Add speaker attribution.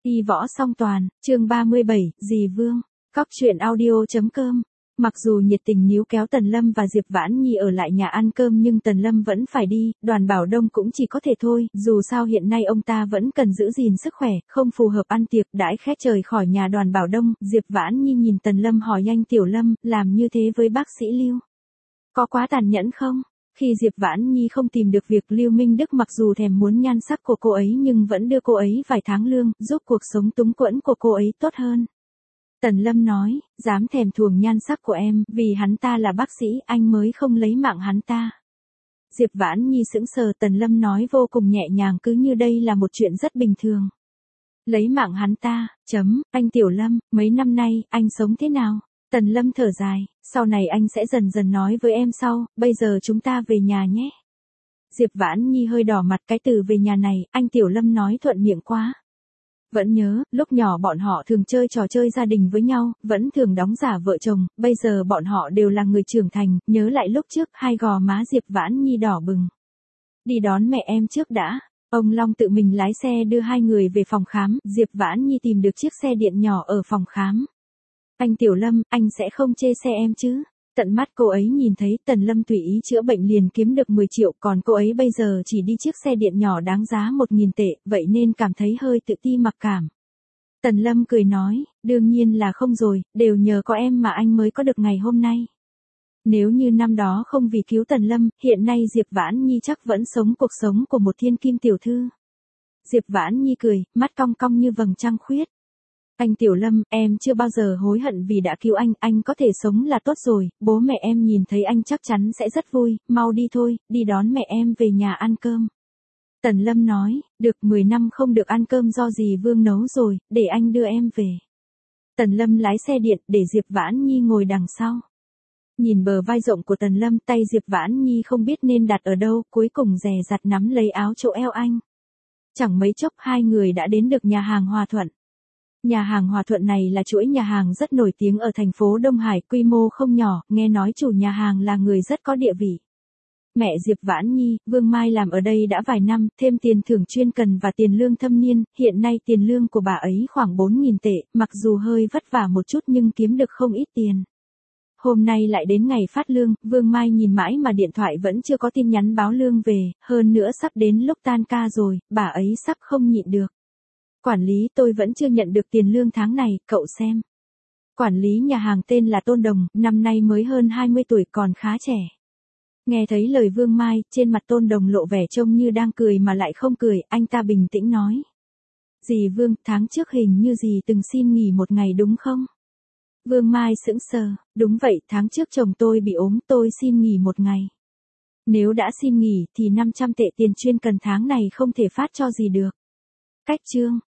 Speaker 1: Y võ song toàn, chương 37, dì Vương, Cóc truyện audio.com. Mặc dù nhiệt tình níu kéo Tần Lâm và Diệp Vãn Nhi ở lại nhà ăn cơm nhưng Tần Lâm vẫn phải đi, Đoàn Bảo Đông cũng chỉ có thể thôi, dù sao hiện nay ông ta vẫn cần giữ gìn sức khỏe, không phù hợp ăn tiệc. Đãi khét trời khỏi nhà Đoàn Bảo Đông, Diệp Vãn Nhi nhìn Tần Lâm hỏi nhanh: Tiểu Lâm, làm như thế với bác sĩ Lưu, có quá tàn nhẫn không? Khi Diệp Vãn Nhi không tìm được việc, Lưu Minh Đức mặc dù thèm muốn nhan sắc của cô ấy nhưng vẫn đưa cô ấy vài tháng lương, giúp cuộc sống túng quẫn của cô ấy tốt hơn. Tần Lâm nói, dám thèm thuồng nhan sắc của em, vì hắn ta là bác sĩ, anh mới không lấy mạng hắn ta. Diệp Vãn Nhi sững sờ, Tần Lâm nói vô cùng nhẹ nhàng, cứ như đây là một chuyện rất bình thường. Lấy mạng hắn ta, anh Tiểu Lâm, mấy năm nay, anh sống thế nào? Tần Lâm thở dài, sau này anh sẽ dần dần nói với em sau, bây giờ chúng ta về nhà nhé. Diệp Vãn Nhi hơi đỏ mặt, cái từ về nhà này, anh Tiểu Lâm nói thuận miệng quá. Vẫn nhớ, lúc nhỏ bọn họ thường chơi trò chơi gia đình với nhau, vẫn thường đóng giả vợ chồng, bây giờ bọn họ đều là người trưởng thành, nhớ lại lúc trước, hai gò má Diệp Vãn Nhi đỏ bừng. Đi đón mẹ em trước đã. Ông Long tự mình lái xe đưa hai người về phòng khám, Diệp Vãn Nhi tìm được chiếc xe điện nhỏ ở phòng khám. Anh Tiểu Lâm, anh sẽ không chê xe em chứ? Tận mắt cô ấy nhìn thấy Tần Lâm tùy ý chữa bệnh liền kiếm được 10 triệu, còn cô ấy bây giờ chỉ đi chiếc xe điện nhỏ đáng giá 1.000 tệ, vậy nên cảm thấy hơi tự ti mặc cảm. Tần Lâm cười nói, đương nhiên là không rồi, đều nhờ có em mà anh mới có được ngày hôm nay. Nếu như năm đó không vì cứu Tần Lâm, hiện nay Diệp Vãn Nhi chắc vẫn sống cuộc sống của một thiên kim tiểu thư. Diệp Vãn Nhi cười, mắt cong cong như vầng trăng khuyết. Anh Tiểu Lâm, em chưa bao giờ hối hận vì đã cứu anh có thể sống là tốt rồi, bố mẹ em nhìn thấy anh chắc chắn sẽ rất vui, mau đi thôi, đi đón mẹ em về nhà ăn cơm. Tần Lâm nói, được 10 năm không được ăn cơm do dì Vương nấu rồi, để anh đưa em về. Tần Lâm lái xe điện, để Diệp Vãn Nhi ngồi đằng sau. Nhìn bờ vai rộng của Tần Lâm, tay Diệp Vãn Nhi không biết nên đặt ở đâu, cuối cùng dè dặt nắm lấy áo chỗ eo anh. Chẳng mấy chốc hai người đã đến được nhà hàng Hòa Thuận. Nhà hàng Hòa Thuận này là chuỗi nhà hàng rất nổi tiếng ở thành phố Đông Hải, quy mô không nhỏ, nghe nói chủ nhà hàng là người rất có địa vị. Mẹ Diệp Vãn Nhi, Vương Mai làm ở đây đã vài năm, thêm tiền thưởng chuyên cần và tiền lương thâm niên, hiện nay tiền lương của bà ấy khoảng 4.000 tệ, mặc dù hơi vất vả một chút nhưng kiếm được không ít tiền. Hôm nay lại đến ngày phát lương, Vương Mai nhìn mãi mà điện thoại vẫn chưa có tin nhắn báo lương về, hơn nữa sắp đến lúc tan ca rồi, bà ấy sắp không nhịn được. Quản lý, tôi vẫn chưa nhận được tiền lương tháng này, cậu xem. Quản lý nhà hàng tên là Tôn Đồng, năm nay mới hơn 20 tuổi, còn khá trẻ. Nghe thấy lời Vương Mai, trên mặt Tôn Đồng lộ vẻ trông như đang cười mà lại không cười, anh ta bình tĩnh nói. Dì Vương, tháng trước hình như dì từng xin nghỉ một ngày đúng không? Vương Mai sững sờ, đúng vậy, tháng trước chồng tôi bị ốm, tôi xin nghỉ một ngày. Nếu đã xin nghỉ thì 500 tệ tiền chuyên cần tháng này không thể phát cho dì được. Cách chương.